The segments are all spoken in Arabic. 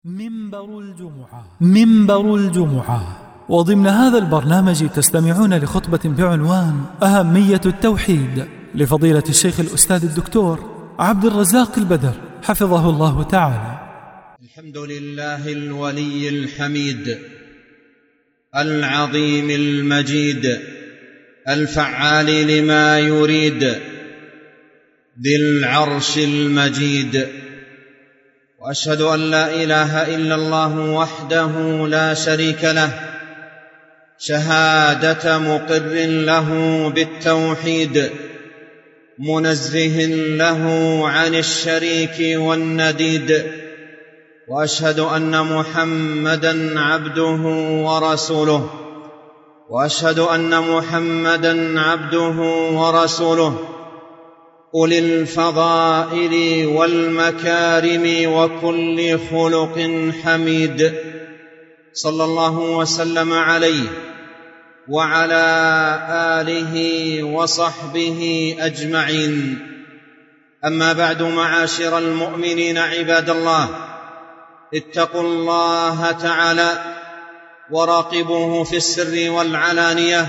منبر الجمعة. وضمن هذا البرنامج تستمعون لخطبة بعنوان أهمية التوحيد لفضيلة الشيخ الأستاذ الدكتور عبد الرزاق البدر حفظه الله تعالى. الحمد لله الولي الحميد العظيم المجيد الفعال لما يريد ذي العرش المجيد، وأشهد أن لا إله إلا الله وحده لا شريك له شهادة مقر له بالتوحيد منزه له عن الشريك والنديد، وأشهد أن محمدًا عبده ورسوله أولي الفضائل والمكارم وكل خلق حميد، صلى الله وسلم عليه وعلى آله وصحبه أجمعين. أما بعد، معاشر المؤمنين عباد الله، اتقوا الله تعالى وراقبوه في السر والعلانية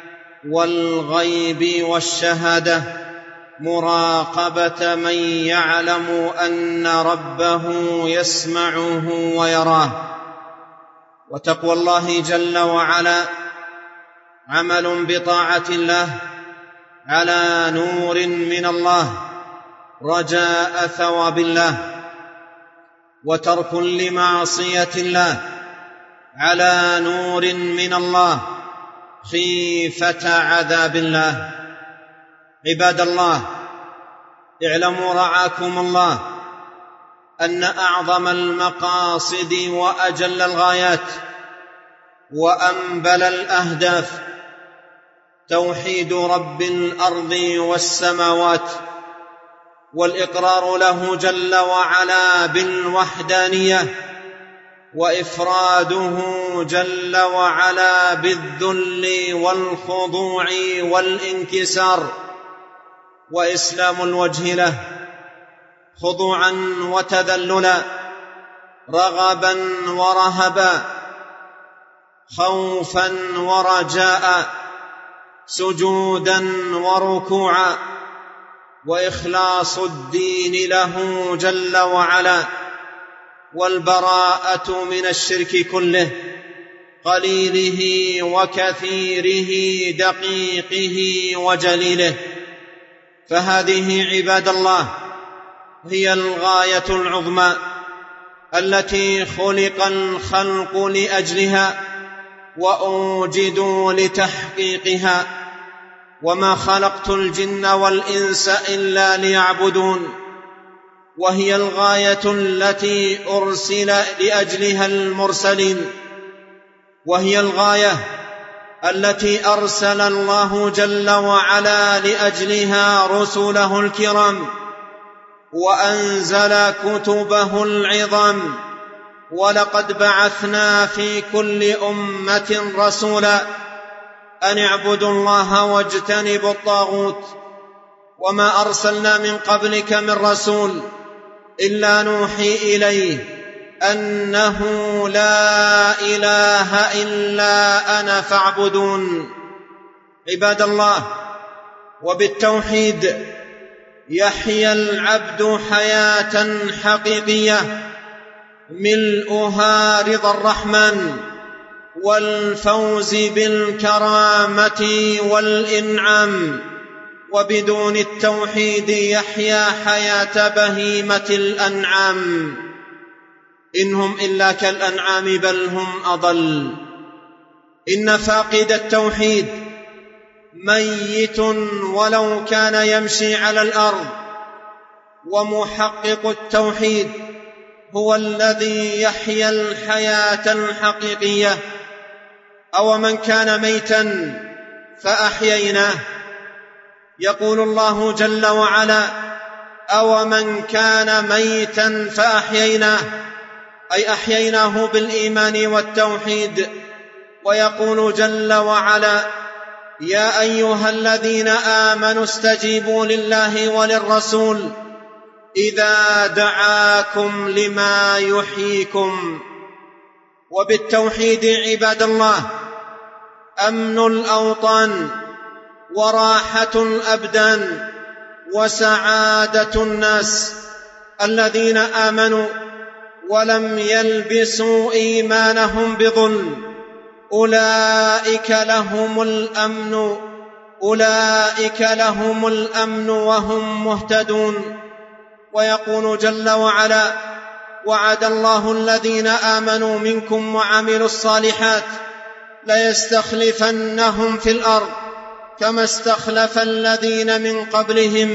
والغيب والشهادة مراقبة من يعلم أن ربه يسمعه ويراه. وتقوى الله جل وعلا عمل بطاعة الله على نور من الله رجاء ثواب الله، وترك لمعصية الله على نور من الله خيفة عذاب الله. عباد الله، اعلموا رعاكم الله أن أعظم المقاصد وأجل الغايات وأنبل الأهداف توحيد رب الأرض والسماوات، والإقرار له جل وعلا بالوحدانية، وإفراده جل وعلا بالذل والخضوع والانكسار، وإسلام الوجه له خضوعا وتذللا، رغبا ورهبا، خوفا ورجاء، سجودا وركوعا، وإخلاص الدين له جل وعلا، والبراءة من الشرك كله، قليله وكثيره، دقيقه وجليله. فهذه عباد الله هي الغاية العظمى التي خلق الخلق لأجلها وأوجدوا لتحقيقها، وما خلقت الجن والإنس إلا ليعبدون، وهي الغاية التي أرسل لأجلها المرسلين، وهي الغاية التي أرسل الله جل وعلا لأجلها رسله الكرام، وأنزل كتبه العظام. ولقد بعثنا في كل أمة رسولا أن اعبدوا الله واجتنبوا الطاغوت، وما أرسلنا من قبلك من رسول إلا نوحي إليه أنه لا إله إلا أنا فاعبدون. عباد الله، وبالتوحيد يحيا العبد حياة حقيقية ملؤها رضا الرحمن والفوز بالكرامة والإنعام، وبدون التوحيد يحيا حياة بهيمة الأنعام، إنهم إلا كالأنعام بل هم أضل. إن فاقد التوحيد ميت ولو كان يمشي على الأرض، ومحقق التوحيد هو الذي يحيا الحياة الحقيقية. أو من كان ميتا فأحييناه، يقول الله جل وعلا: أو من كان ميتا فأحييناه، أي أحييناه بالإيمان والتوحيد. ويقول جل وعلا: يا أيها الذين آمنوا استجيبوا لله وللرسول إذا دعاكم لما يحييكم. وبالتوحيد عباد الله أمن الأوطان وراحة الأبدان وسعادة الناس الذين آمنوا ولم يلبسوا إيمانهم بظلم، أولئك لهم الأمن وهم مهتدون. ويقول جل وعلا: وعد الله الذين آمنوا منكم وعملوا الصالحات ليستخلفنهم في الأرض كما استخلف الذين من قبلهم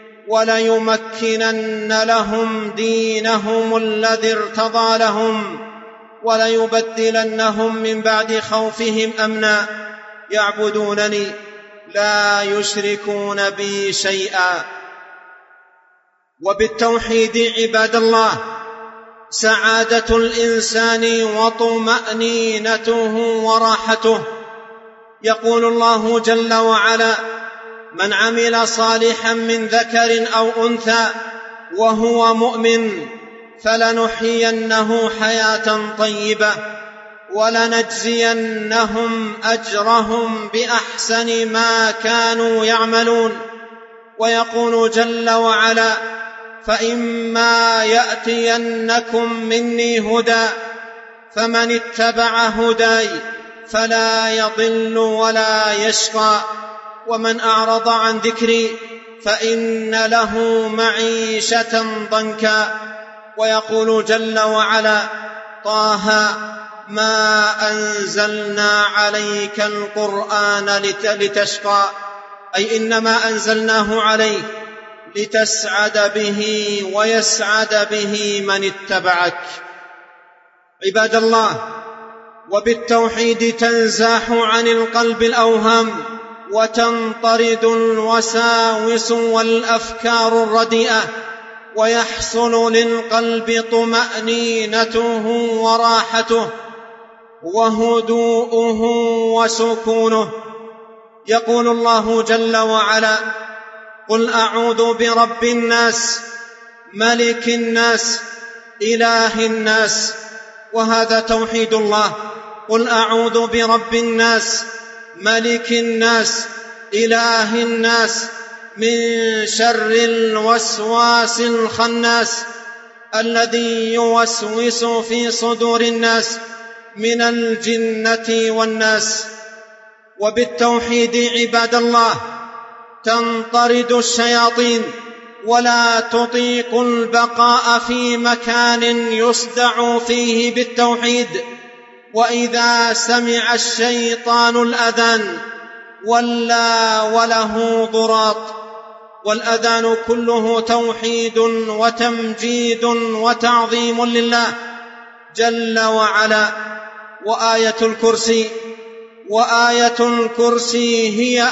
وليمكنن لهم دينهم الذي ارتضى لهم وليبدلنهم من بعد خوفهم أمنا يعبدونني لا يشركون بي شيئا. وبالتوحيد عباد الله سعادة الإنسان وطمأنينته وراحته. يقول الله جل وعلا: من عمل صالحا من ذكر أو أنثى وهو مؤمن فلنحيينه حياة طيبة ولنجزينهم أجرهم بأحسن ما كانوا يعملون. ويقول جل وعلا: فإما يأتينكم مني هدى فمن اتبع هداي فلا يضل ولا يشقى ومن أعرض عن ذكري فإن له معيشة ضنكا. ويقول جل وعلا: طه ما أنزلنا عليك القرآن لتشقى، أي إنما أنزلناه عليك لتسعد به ويسعد به من اتبعك. عباد الله، وبالتوحيد تنزاح عن القلب الأوهام وتنطرد الوساوس والأفكار الرديئة ويحصل للقلب طمأنينته وراحته وهدوءه وسكونه. يقول الله جل وعلا: قل أعوذ برب الناس ملك الناس إله الناس. وهذا توحيد الله. قل أعوذ برب الناس ملك الناس إله الناس من شر الوسواس الخناس الذي يوسوس في صدور الناس من الجنة والناس. وبالتوحيد عباد الله تنطرد الشياطين ولا تطيق البقاء في مكان يصدع فيه بالتوحيد. وإذا سمع الشيطان الأذان ولى وله ضراط. والأذان كله توحيد وتمجيد وتعظيم لله جل وعلا. وآية الكرسي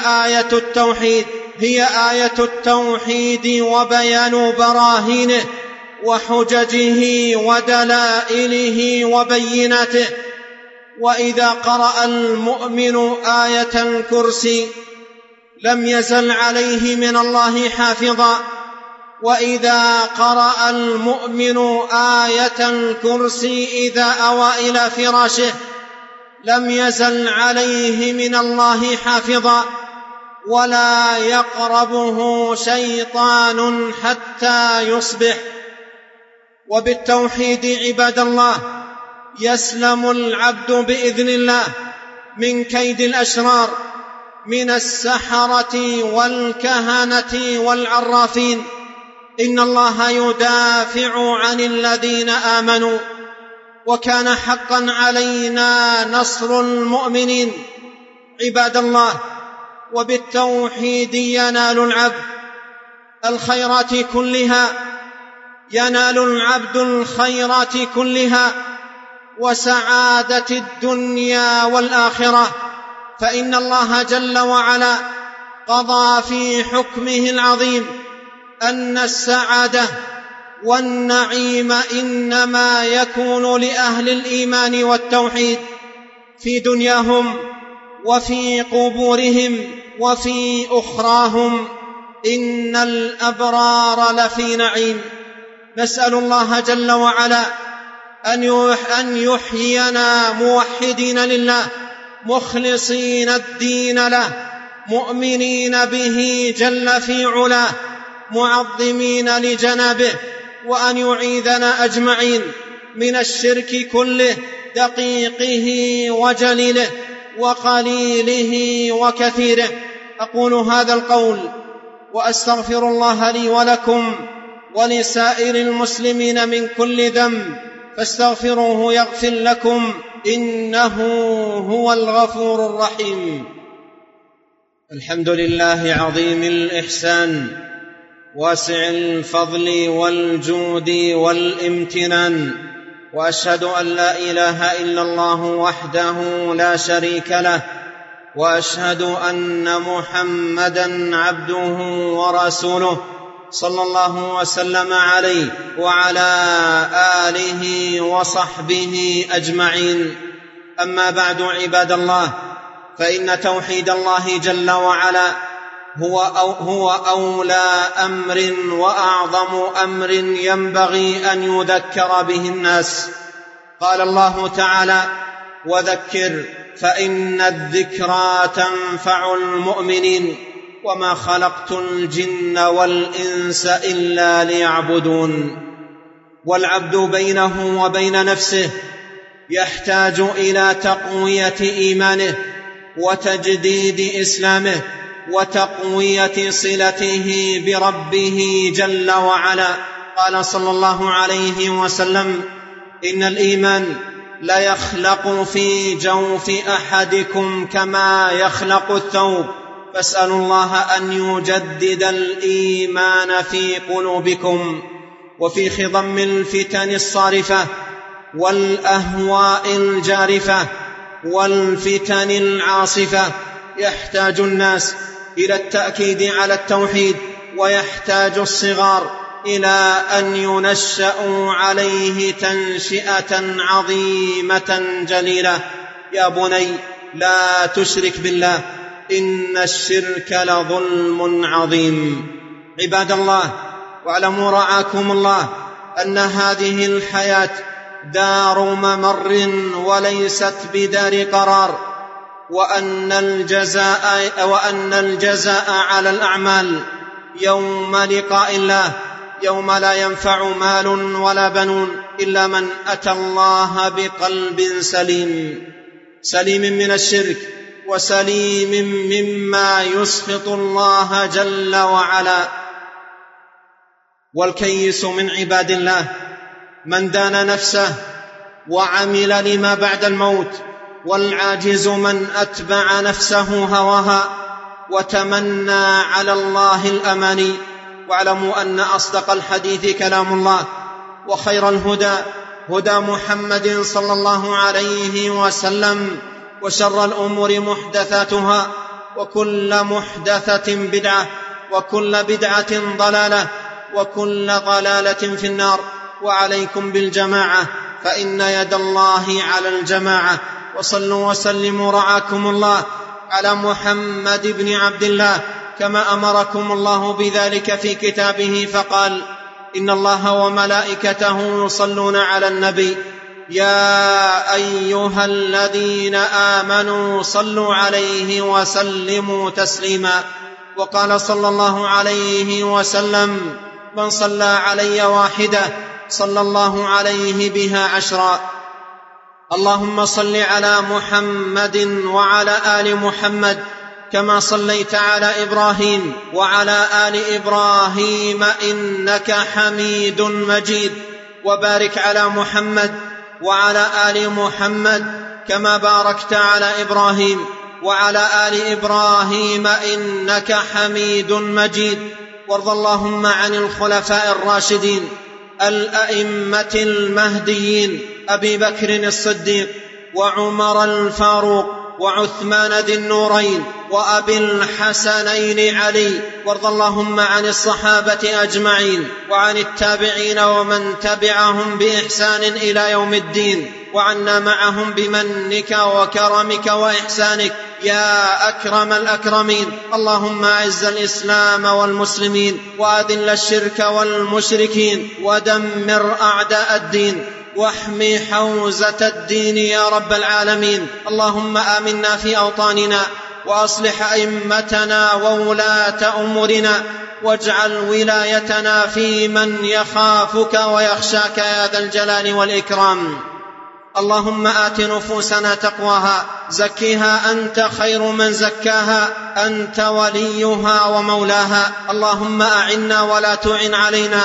هي آية التوحيد وبيان براهينه وحججه ودلائله وبيناته. وإذا قرأ المؤمن آية الكرسي لم يزل عليه من الله حافظا. وإذا قرأ المؤمن آية الكرسي إذا أوى إلى فراشه لم يزل عليه من الله حافظا ولا يقربه شيطان حتى يصبح. وبالتوحيد عباد الله يسلم العبد بإذن الله من كيد الأشرار من السحرة والكهنة والعرافين. إن الله يدافع عن الذين آمنوا وكان حقا علينا نصر المؤمنين. عباد الله، وبالتوحيد ينال العبد الخيرات كلها وسعادة الدنيا والآخرة. فإن الله جل وعلا قضى في حكمه العظيم أن السعادة والنعيم إنما يكون لأهل الإيمان والتوحيد في دنياهم وفي قبورهم وفي أخراهم. إن الأبرار لفي نعيم. نسأل الله جل وعلا أن يحيينا موحدين لله مخلصين الدين له مؤمنين به جل في علاه معظمين لجنابه، وأن يعيذنا أجمعين من الشرك كله دقيقه وجليله وقليله وكثيره. أقول هذا القول وأستغفر الله لي ولكم ولسائر المسلمين من كل ذنب، فاستغفروه يغفر لكم، إنه هو الغفور الرحيم. الحمد لله عظيم الإحسان واسع الفضل والجود والامتنان، وأشهد أن لا إله إلا الله وحده لا شريك له، وأشهد أن محمدًا عبده ورسوله صلى الله وسلم عليه وعلى آله وصحبه أجمعين. أما بعد، عباد الله، فإن توحيد الله جل وعلا هو أولى أمر وأعظم أمر ينبغي أن يذكر به الناس. قال الله تعالى: وذكر فإن الذكرى تنفع المؤمنين وما خلقت الجن والإنس إلا ليعبدون. والعبد بينه وبين نفسه يحتاج إلى تقوية إيمانه وتجديد إسلامه وتقوية صلته بربه جل وعلا. قال صلى الله عليه وسلم: إن الإيمان لا يخلق في جوف أحدكم كما يخلق الثوب، فاسألوا الله أن يجدد الإيمان في قلوبكم. وفي خضم الفتن الصارفة والأهواء الجارفة والفتن العاصفة يحتاج الناس إلى التأكيد على التوحيد، ويحتاج الصغار إلى أن ينشأوا عليه تنشئة عظيمة جليلة. يا بني لا تشرك بالله إن الشرك لظلم عظيم. عباد الله، واعلموا رعاكم الله أن هذه الحياة دار ممر وليست بدار قرار، وأن الجزاء على الأعمال يوم لقاء الله، يوم لا ينفع مال ولا بنون إلا من أتى الله بقلب سليم من الشرك وسليم مما يسخط الله جل وعلا. والكيس من عباد الله من دان نفسه وعمل لما بعد الموت، والعاجز من أتبع نفسه هواها وتمنى على الله الأماني. واعلموا أن أصدق الحديث كلام الله، وخير الهدى هدى محمد صلى الله عليه وسلم، وشر الأمور محدثاتها، وكل محدثة بدعة، وكل بدعة ضلالة، وكل ضلالة في النار. وعليكم بالجماعة فإن يد الله على الجماعة. وصلوا وسلموا رعاكم الله على محمد بن عبد الله كما أمركم الله بذلك في كتابه، فقال: إن الله وملائكته يصلون على النبي يا أيها الذين آمنوا صلوا عليه وسلموا تسليما. وقال صلى الله عليه وسلم: من صلى علي واحدة صلى الله عليه بها 10. اللهم صل على محمد وعلى آل محمد كما صليت على إبراهيم وعلى آل إبراهيم إنك حميد مجيد، وبارك على محمد وعلى آل محمد كما باركت على إبراهيم وعلى آل إبراهيم إنك حميد مجيد. وارض اللهم عن الخلفاء الراشدين الأئمة المهديين أبي بكر الصديق وعمر الفاروق وعثمان ذي النورين وأبي الحسنين علي. وارض اللهم عن الصحابة أجمعين وعن التابعين ومن تبعهم بإحسان إلى يوم الدين، وعنا معهم بمنك وكرمك وإحسانك يا أكرم الأكرمين. اللهم أعز الإسلام والمسلمين وأذل الشرك والمشركين ودمر أعداء الدين واحمي حوزة الدين يا رب العالمين. اللهم آمنا في أوطاننا وأصلح أئمتنا وولاة أمورنا واجعل ولايتنا في من يخافك ويخشاك يا ذا الجلال والإكرام. اللهم آت نفوسنا تقواها زكها أنت خير من زكاها أنت وليها ومولاها. اللهم أعنا ولا تعن علينا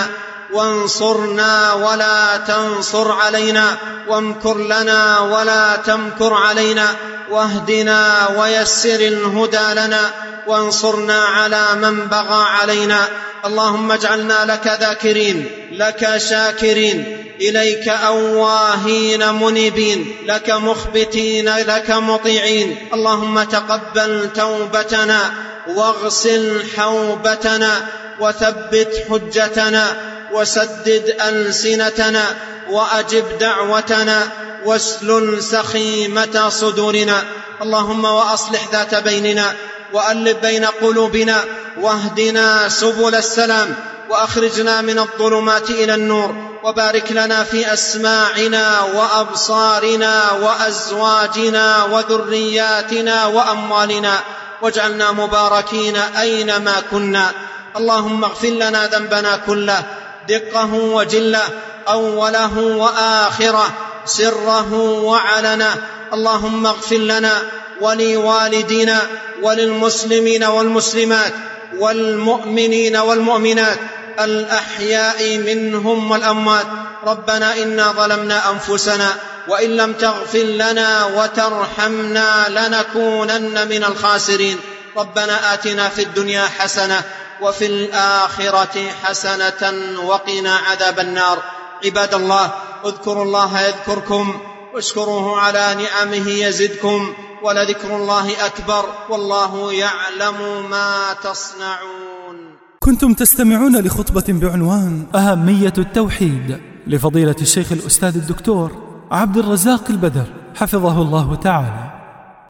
وانصرنا ولا تنصر علينا وامكر لنا ولا تمكر علينا واهدنا ويسر الهدى لنا وانصرنا على من بغى علينا. اللهم اجعلنا لك ذاكرين لك شاكرين إليك أواهين منيبين لك مخبتين لك مطيعين. اللهم تقبل توبتنا واغسل حوبتنا وثبت حجتنا وسدد ألسنتنا وأجب دعوتنا واسلل سخيمة صدورنا. اللهم وأصلح ذات بيننا وألف بين قلوبنا واهدنا سبل السلام وأخرجنا من الظلمات إلى النور وبارك لنا في أسماعنا وأبصارنا وأزواجنا وذرياتنا وأموالنا واجعلنا مباركين أينما كنا. اللهم اغفر لنا ذنبنا كله دقه وجله أوله وآخره سره وعلنه. اللهم اغفر لنا ولوالدينا وللمسلمين والمسلمات والمؤمنين والمؤمنات الأحياء منهم والأموات. ربنا إنا ظلمنا أنفسنا وإن لم تغفر لنا وترحمنا لنكونن من الخاسرين. ربنا آتنا في الدنيا حسنة وفي الآخرة حسنة وقنا عذاب النار. عباد الله اذكروا الله يذكركم واشكروه على نعمه يزدكم ولذكر الله أكبر والله يعلم ما تصنعون. كنتم تستمعون لخطبة بعنوان أهمية التوحيد لفضيلة الشيخ الأستاذ الدكتور عبد الرزاق البدر حفظه الله تعالى.